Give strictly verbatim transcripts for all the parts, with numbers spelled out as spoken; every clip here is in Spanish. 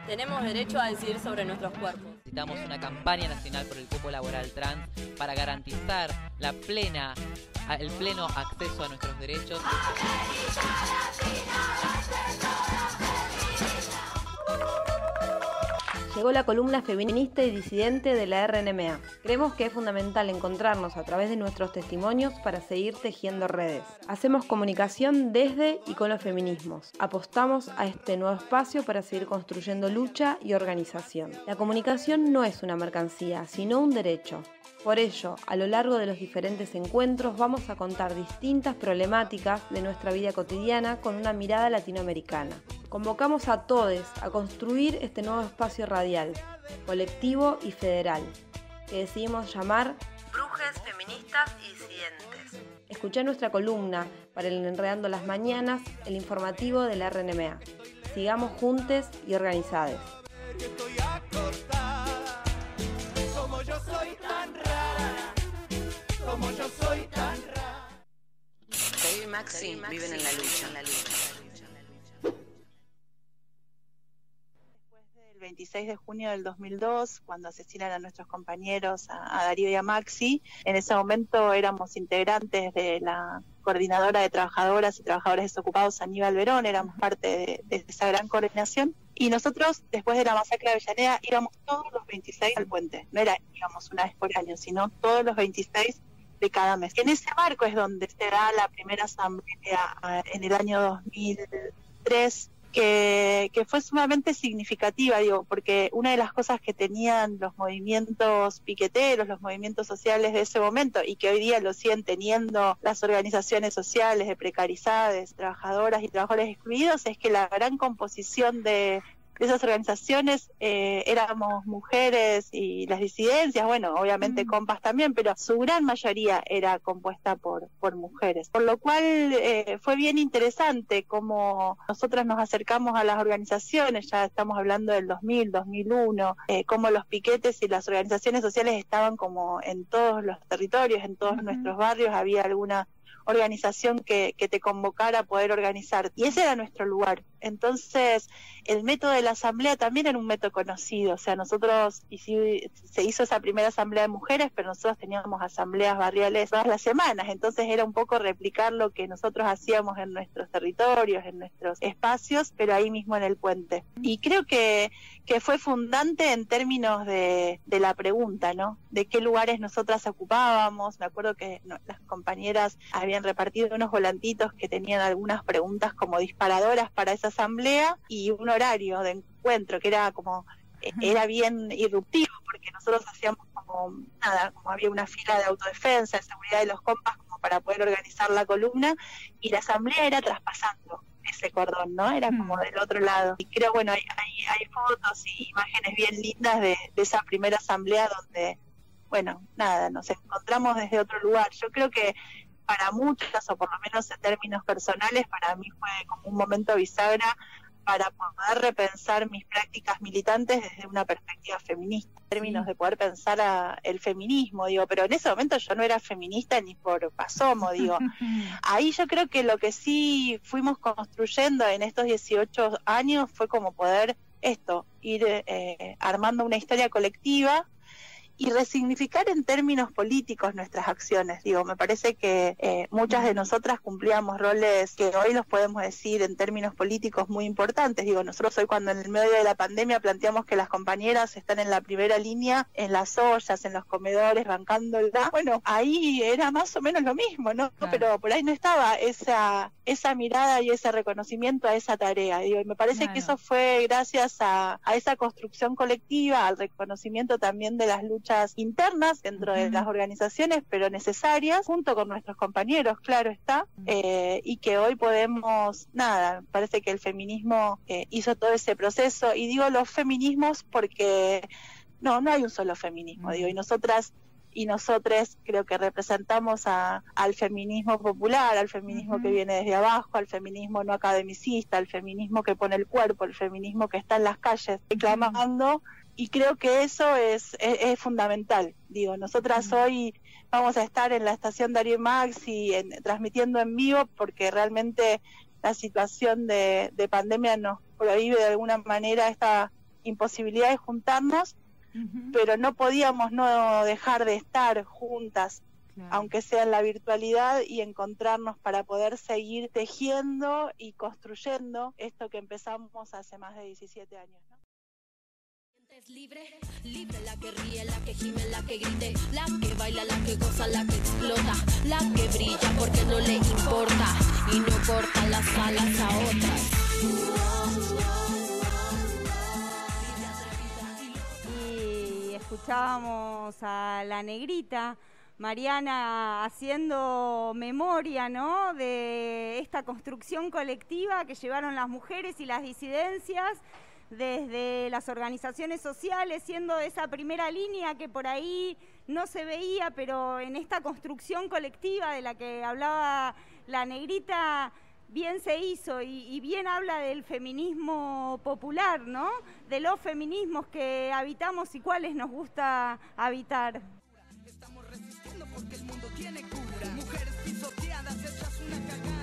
Tenemos derecho a decidir sobre nuestros cuerpos. Necesitamos una campaña nacional por el cupo laboral trans para garantizar la plena, el pleno acceso a nuestros derechos. Llegó la columna feminista y disidente de la R N M A. Creemos que es fundamental encontrarnos a través de nuestros testimonios para seguir tejiendo redes. Hacemos comunicación desde y con los feminismos. Apostamos a este nuevo espacio para seguir construyendo lucha y organización. La comunicación no es una mercancía, sino un derecho. Por ello, a lo largo de los diferentes encuentros vamos a contar distintas problemáticas de nuestra vida cotidiana con una mirada latinoamericana. Convocamos a todos a construir este nuevo espacio radial, colectivo y federal, que decidimos llamar Brujes Feministas y Disidentes. Escuchá nuestra columna para el Enredando las Mañanas, el informativo de la R N M A. Sigamos juntes y organizados. Como yo soy tan rara, como yo soy tan rara. Darío y Maxi viven en la lucha, en la lucha. El veintiséis de junio del dos mil dos, cuando asesinan a nuestros compañeros, a, a Darío y a Maxi, en ese momento éramos integrantes de la coordinadora de trabajadoras y trabajadores desocupados Aníbal Verón, éramos parte de, de esa gran coordinación, y nosotros, después de la masacre de Avellaneda, íbamos todos los veintiséis al puente, no era íbamos una vez por año, sino todos los veintiséis de cada mes. En ese marco es donde se da la primera asamblea en el año dos mil tres, Que, que fue sumamente significativa, digo, porque una de las cosas que tenían los movimientos piqueteros, los movimientos sociales de ese momento, y que hoy día lo siguen teniendo las organizaciones sociales de precarizadas, trabajadoras y trabajadores excluidos, es que la gran composición de, de esas organizaciones eh, éramos mujeres y las disidencias, bueno, obviamente mm. compas también, pero su gran mayoría era compuesta por, por mujeres, por lo cual eh, fue bien interesante cómo nosotras nos acercamos a las organizaciones, ya estamos hablando del dos mil, dos mil uno, eh, cómo los piquetes y las organizaciones sociales estaban como en todos los territorios, en todos mm. nuestros barrios, había alguna organización que, que te convocara a poder organizar, y ese era nuestro lugar. Entonces el método de la asamblea también era un método conocido, o sea, nosotros y si, se hizo esa primera asamblea de mujeres, pero nosotros teníamos asambleas barriales todas las semanas, entonces era un poco replicar lo que nosotros hacíamos en nuestros territorios, en nuestros espacios, pero ahí mismo en el puente. Y creo que, que fue fundante en términos de, de la pregunta, ¿no? De qué lugares nosotras ocupábamos. Me acuerdo que no, las compañeras habían repartido unos volantitos que tenían algunas preguntas como disparadoras para esa asamblea y un horario de encuentro que era como era bien irruptivo, porque nosotros hacíamos como nada, como había una fila de autodefensa, de seguridad de los compas como para poder organizar la columna, y la asamblea era traspasando ese cordón, ¿no? Era como del otro lado. Y creo, bueno, hay, hay, hay fotos y imágenes bien lindas de, de esa primera asamblea donde, bueno, nada, nos encontramos desde otro lugar. Yo creo que para muchas, o por lo menos en términos personales, para mí fue como un momento bisagra para poder repensar mis prácticas militantes desde una perspectiva feminista, en términos de poder pensar a el feminismo, digo, pero en ese momento yo no era feminista ni por asomo, digo. Ahí yo creo que lo que sí fuimos construyendo en estos dieciocho años fue como poder esto, ir eh, armando una historia colectiva y resignificar en términos políticos nuestras acciones. Digo, me parece que eh, muchas de nosotras cumplíamos roles que hoy los podemos decir en términos políticos muy importantes. Digo, nosotros hoy, cuando en el medio de la pandemia planteamos que las compañeras están en la primera línea, en las ollas, en los comedores, bancándola, bueno, ahí era más o menos lo mismo, ¿no? Claro. Pero por ahí no estaba esa esa mirada y ese reconocimiento a esa tarea. Digo, y me parece claro. que eso fue gracias a, a esa construcción colectiva, al reconocimiento también de las luchas internas dentro uh-huh. de las organizaciones, pero necesarias, junto con nuestros compañeros, claro está, uh-huh. eh, y que hoy podemos, nada, parece que el feminismo eh, hizo todo ese proceso, y digo los feminismos porque no, no hay un solo feminismo, uh-huh. digo, y nosotras y nosotros creo que representamos a, al feminismo popular, al feminismo uh-huh. que viene desde abajo, al feminismo no academicista, al feminismo que pone el cuerpo, el feminismo que está en las calles reclamando, uh-huh. y creo que eso es, es, es fundamental. Digo, nosotras uh-huh. hoy vamos a estar en la estación Darío y Maxi en, transmitiendo en vivo, porque realmente la situación de, de pandemia nos prohíbe de alguna manera esta imposibilidad de juntarnos, uh-huh. pero no podíamos no dejar de estar juntas, claro. aunque sea en la virtualidad, y encontrarnos para poder seguir tejiendo y construyendo esto que empezamos hace más de diecisiete años, ¿no? Libre, libre, la que ríe, la que gime, la que grite, la que baila, la que goza, la que explota, la que brilla porque no le importa y no corta las alas a otras. Y escuchábamos a la negrita Mariana haciendo memoria, ¿no?, de esta construcción colectiva que llevaron las mujeres y las disidencias desde las organizaciones sociales, siendo esa primera línea que por ahí no se veía, pero en esta construcción colectiva de la que hablaba la negrita bien se hizo y, y bien habla del feminismo popular, ¿no?, de los feminismos que habitamos y cuáles nos gusta habitar. Estamos resistiendo porque el mundo tiene cura. Mujeres pisoteadas, hechas una cagada.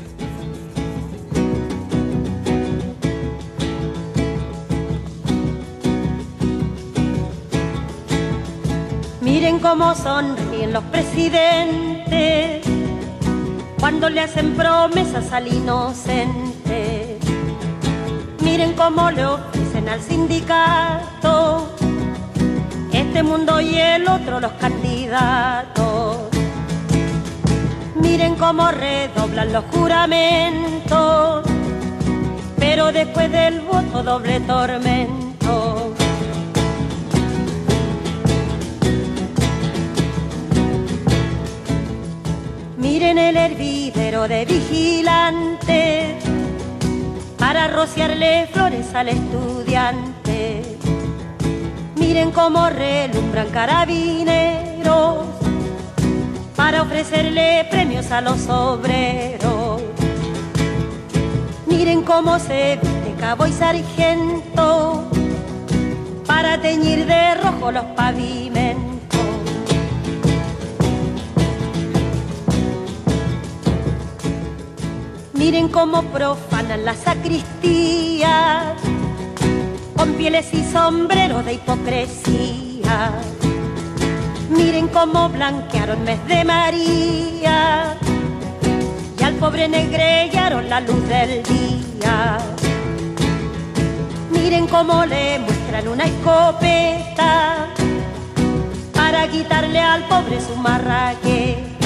Miren cómo sonríen los presidentes cuando le hacen promesas al inocente. Miren cómo le ofrecen al sindicato este mundo y el otro los candidatos. Miren cómo redoblan los juramentos, pero después del voto doble tormento. Miren el hervidero de vigilantes para rociarle flores al estudiante. Miren cómo relumbran carabineros para ofrecerle premios a los obreros. Miren cómo se viste cabo y sargento para teñir de rojo los pavimentos. Miren cómo profanan la sacristía con pieles y sombreros de hipocresía. Miren cómo blanquearon mes de María y al pobre negrellaron la luz del día. Miren cómo le muestran una escopeta para quitarle al pobre su marraqueta.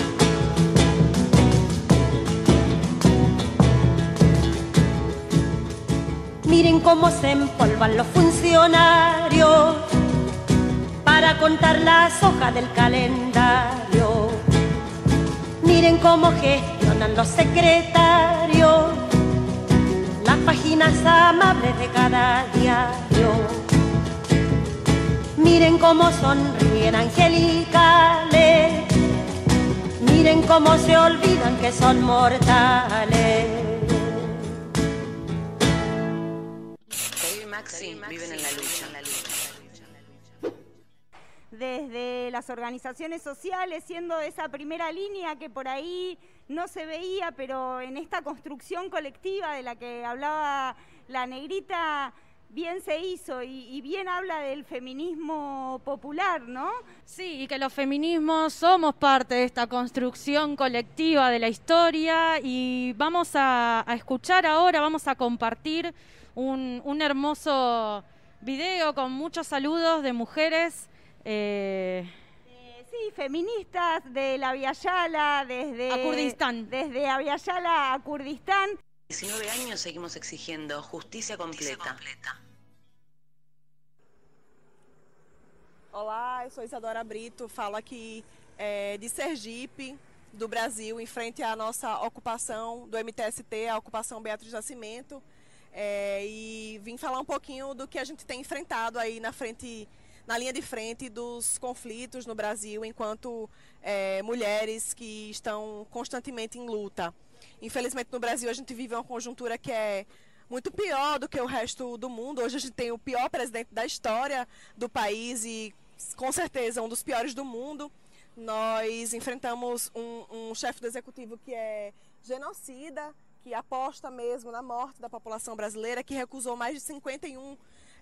Miren cómo se empolvan los funcionarios para contar las hojas del calendario. Miren cómo gestionan los secretarios las páginas amables de cada diario. Miren cómo sonríen angelicales, miren cómo se olvidan que son mortales. Maxi viven en la lucha. Desde las organizaciones sociales, siendo esa primera línea que por ahí no se veía, pero en esta construcción colectiva de la que hablaba la negrita, bien se hizo y, y bien habla del feminismo popular, ¿no? Sí, y que los feminismos somos parte de esta construcción colectiva de la historia, y vamos a, a escuchar ahora, vamos a compartir un, un hermoso video con muchos saludos de mujeres. Eh... Eh, sí, feministas de la Via Yala, desde, a Kurdistán. desde Via Yala a Kurdistán. diecinueve años seguimos exigiendo justicia completa. Justicia completa. Olá, eu sou Isadora Brito, falo aqui é, de Sergipe, do Brasil, em frente à nossa ocupação do M T S T, a ocupação Beatriz Nascimento, é, e vim falar um pouquinho do que a gente tem enfrentado aí na frente, na linha de frente dos conflitos no Brasil, enquanto é, mulheres que estão constantemente em luta. Infelizmente no Brasil a gente vive uma conjuntura que é muito pior do que o resto do mundo. Hoje a gente tem o pior presidente da história do país e com certeza um dos piores do mundo. Nós enfrentamos um, um chefe do executivo que é genocida, que aposta mesmo na morte da população brasileira, que recusou mais de cinquenta e um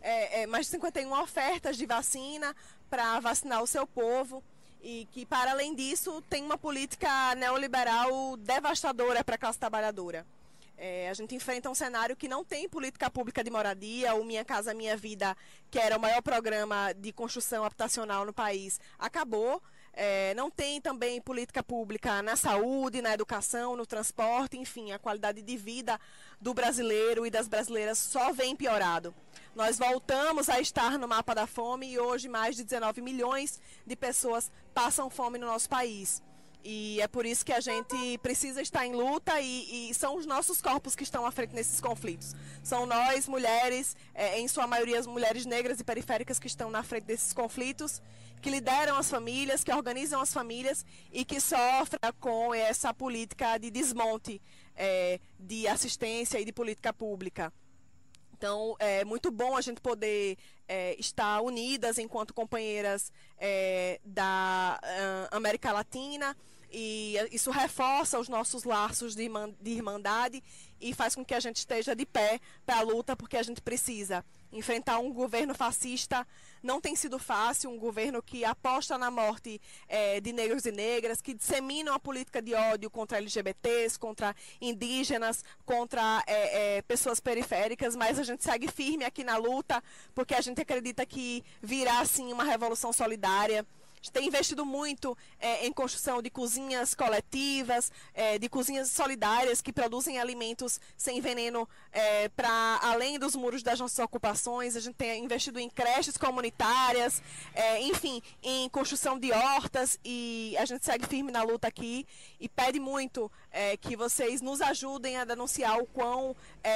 é, é, mais de cinquenta e uma ofertas de vacina para vacinar o seu povo. E que, para além disso, tem uma política neoliberal devastadora para a classe trabalhadora. É, a gente enfrenta um cenário que não tem política pública de moradia. O Minha Casa Minha Vida, que era o maior programa de construção habitacional no país, acabou. É, não tem também política pública na saúde, na educação, no transporte, enfim, a qualidade de vida do brasileiro e das brasileiras só vem piorado. Nós voltamos a estar no mapa da fome e hoje mais de dezenove milhões de pessoas passam fome no nosso país. E é por isso que a gente precisa estar em luta e, e são os nossos corpos que estão à frente nesses conflitos. São nós, mulheres, é, em sua maioria as mulheres negras e periféricas que estão na frente desses conflitos, que lideram as famílias, que organizam as famílias e que sofrem com essa política de desmonte é, de assistência e de política pública. Então, é muito bom a gente poder é, estar unidas enquanto companheiras é, da uh, América Latina, e isso reforça os nossos laços de, irmã, de irmandade e faz com que a gente esteja de pé para a luta, porque a gente precisa enfrentar um governo fascista. Não tem sido fácil, um governo que aposta na morte é, de negros e negras, que dissemina uma política de ódio contra L G B Ts, contra indígenas, contra é, é, pessoas periféricas, mas a gente segue firme aqui na luta, porque a gente acredita que virá, assim, uma revolução solidária. A gente tem investido muito é, em construção de cozinhas coletivas, é, de cozinhas solidárias que produzem alimentos sem veneno é, para além dos muros das nossas ocupações. A gente tem investido em creches comunitárias, é, enfim, em construção de hortas, e a gente segue firme na luta aqui e pede muito é, que vocês nos ajudem a denunciar o quão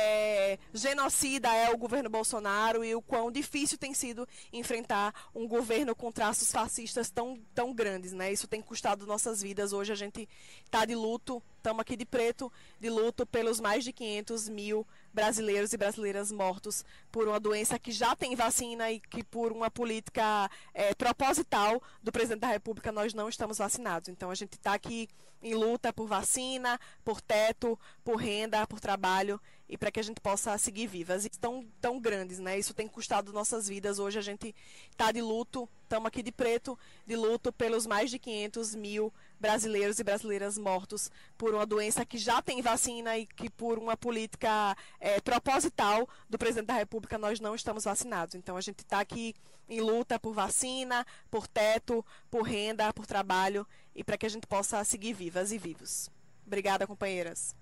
é, genocida é o governo Bolsonaro e o quão difícil tem sido enfrentar um governo com traços fascistas tão, tão grandes, né? Isso tem custado nossas vidas. Hoje a gente está de luto, estamos aqui de preto, de luto pelos mais de quinhentos mil brasileiros e brasileiras mortos por uma doença que já tem vacina e que por uma política é, proposital do presidente da República nós não estamos vacinados. Então a gente está aqui em luta por vacina, por teto, por renda, por trabalho e para que a gente possa seguir vivas. E tão, tão grandes, né? Isso tem custado nossas vidas. Hoje a gente está de luto, estamos aqui de preto, de luto pelos mais de quinhentos mil brasileiros e brasileiras mortos por uma doença que já tem vacina e que por uma política é, proposital do presidente da República nós não estamos vacinados. Então a gente está aqui em luta por vacina, por teto, por renda, por trabalho e para que a gente possa seguir vivas e vivos. Obrigada, companheiras.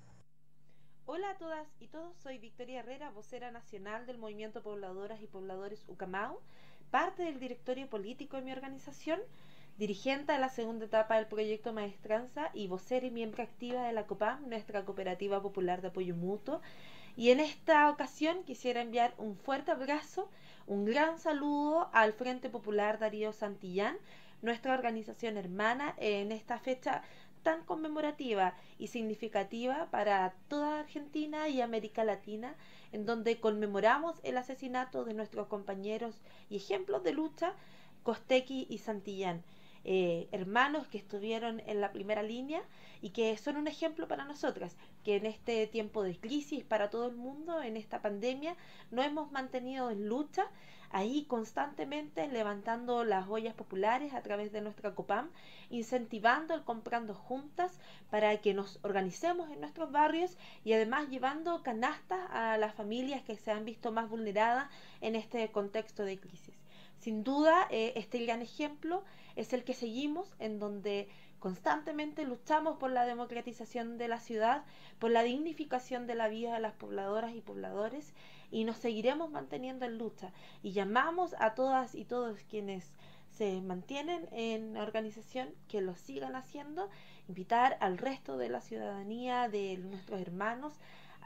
Hola a todas y todos, soy Victoria Herrera, vocera nacional del Movimiento Pobladoras y Pobladores Ucamau, parte del directorio político de mi organización, dirigente de la segunda etapa del proyecto Maestranza y vocera y miembro activa de la COPAM, nuestra Cooperativa Popular de Apoyo Mutuo. Y en esta ocasión quisiera enviar un fuerte abrazo, un gran saludo al Frente Popular Darío Santillán, nuestra organización hermana en esta fecha tan conmemorativa y significativa para toda Argentina y América Latina, en donde conmemoramos el asesinato de nuestros compañeros y ejemplos de lucha, Costequi y Santillán, eh, hermanos que estuvieron en la primera línea y que son un ejemplo para nosotras, que en este tiempo de crisis para todo el mundo, en esta pandemia, nos hemos mantenido en lucha, ahí constantemente levantando las ollas populares a través de nuestra COPAM, incentivando el comprando juntas para que nos organicemos en nuestros barrios y además llevando canastas a las familias que se han visto más vulneradas en este contexto de crisis. Sin duda, eh, este gran ejemplo es el que seguimos, en donde constantemente luchamos por la democratización de la ciudad, por la dignificación de la vida de las pobladoras y pobladores, y nos seguiremos manteniendo en lucha. Y llamamos a todas y todos quienes se mantienen en la organización que lo sigan haciendo, invitar al resto de la ciudadanía, de nuestros hermanos,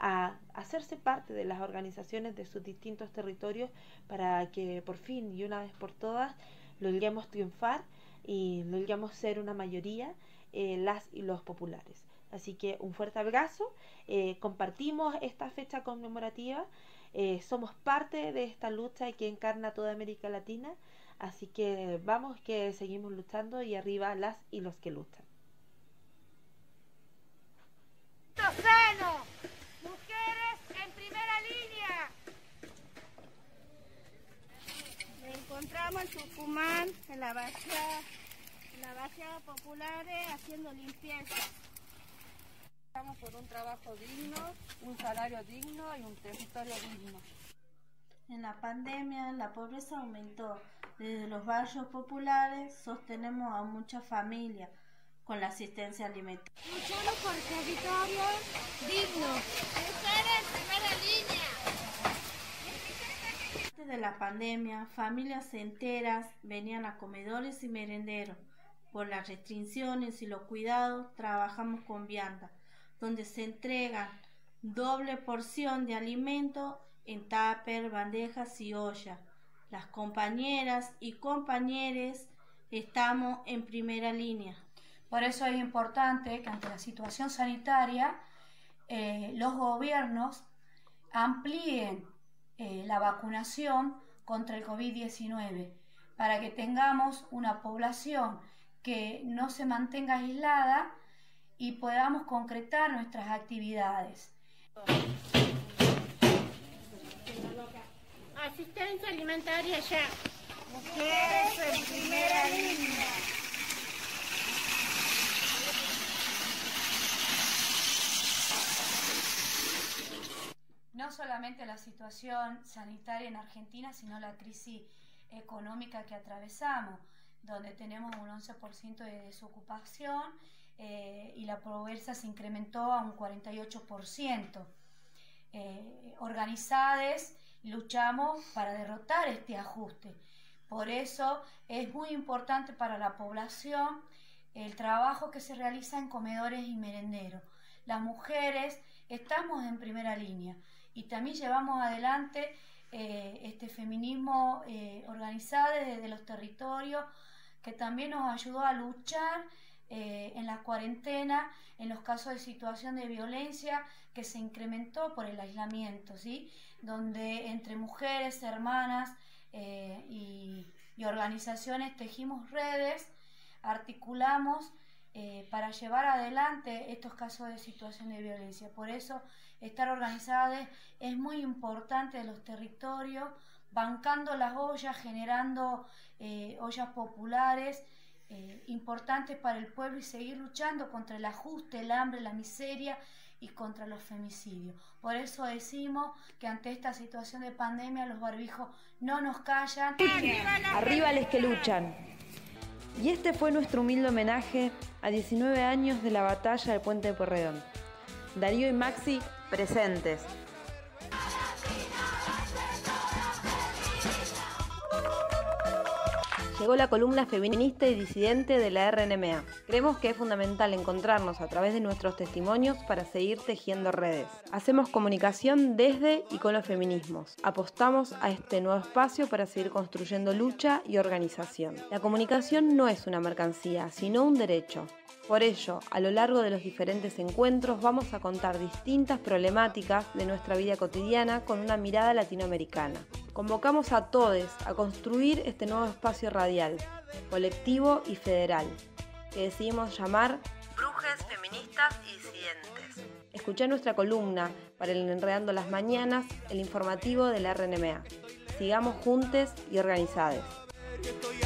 a hacerse parte de las organizaciones de sus distintos territorios para que por fin y una vez por todas logremos triunfar y logremos ser una mayoría eh, las y los populares. Así que un fuerte abrazo, eh, compartimos esta fecha conmemorativa, eh, somos parte de esta lucha que encarna toda América Latina, así que vamos que seguimos luchando y arriba las y los que luchan. ¡Mujeres en primera línea! estamos en Tucumán, en la barriada, en la barriada Populares, haciendo limpieza. Estamos por un trabajo digno, un salario digno y un territorio digno. En la pandemia la pobreza aumentó. Desde los barrios populares sostenemos a muchas familias con la asistencia alimentaria. Luchamos por territorio digno. Mujeres en primera línea. Antes de la pandemia, familias enteras venían a comedores y merenderos. Por las restricciones y los cuidados, trabajamos con vianda, donde se entregan doble porción de alimento en tupper, bandejas y ollas. Las compañeras y compañeros estamos en primera línea. Por eso es importante que ante la situación sanitaria eh, los gobiernos amplíen eh, la vacunación contra el COVID diecinueve para que tengamos una población que no se mantenga aislada y podamos concretar nuestras actividades. Asistencia alimentaria ya. Mujeres en primera línea. No solamente la situación sanitaria en Argentina, sino la crisis económica que atravesamos, donde tenemos un once por ciento de desocupación eh, y la pobreza se incrementó a un cuarenta y ocho por ciento. Eh, organizadas luchamos para derrotar este ajuste. Por eso es muy importante para la población el trabajo que se realiza en comedores y merenderos. Las mujeres estamos en primera línea y también llevamos adelante eh, este feminismo eh, organizado desde los territorios, que también nos ayudó a luchar eh, en la cuarentena, en los casos de situación de violencia que se incrementó por el aislamiento, ¿sí? Donde entre mujeres, hermanas eh, y, y organizaciones tejimos redes, articulamos eh, para llevar adelante estos casos de situación de violencia. Por eso estar organizadas es muy importante en los territorios, bancando las ollas, generando eh, ollas populares eh, importantes para el pueblo y seguir luchando contra el ajuste, el hambre, la miseria y contra los femicidios. Por eso decimos que ante esta situación de pandemia los barbijos no nos callan. Arriba les que luchan. Y este fue nuestro humilde homenaje a diecinueve años de la batalla del Puente de Pueyrredón. Darío y Maxi presentes. Llegó la columna feminista y disidente de la R N M A. Creemos que es fundamental encontrarnos a través de nuestros testimonios para seguir tejiendo redes. Hacemos comunicación desde y con los feminismos. Apostamos a este nuevo espacio para seguir construyendo lucha y organización. La comunicación no es una mercancía, sino un derecho. Por ello, a lo largo de los diferentes encuentros vamos a contar distintas problemáticas de nuestra vida cotidiana con una mirada latinoamericana. Convocamos a todos a construir este nuevo espacio radial, colectivo y federal, que decidimos llamar Brujes Feministas y Disidentes. Escuchá nuestra columna para el Enredando las Mañanas, el informativo de la R N M A. Sigamos juntos y organizados.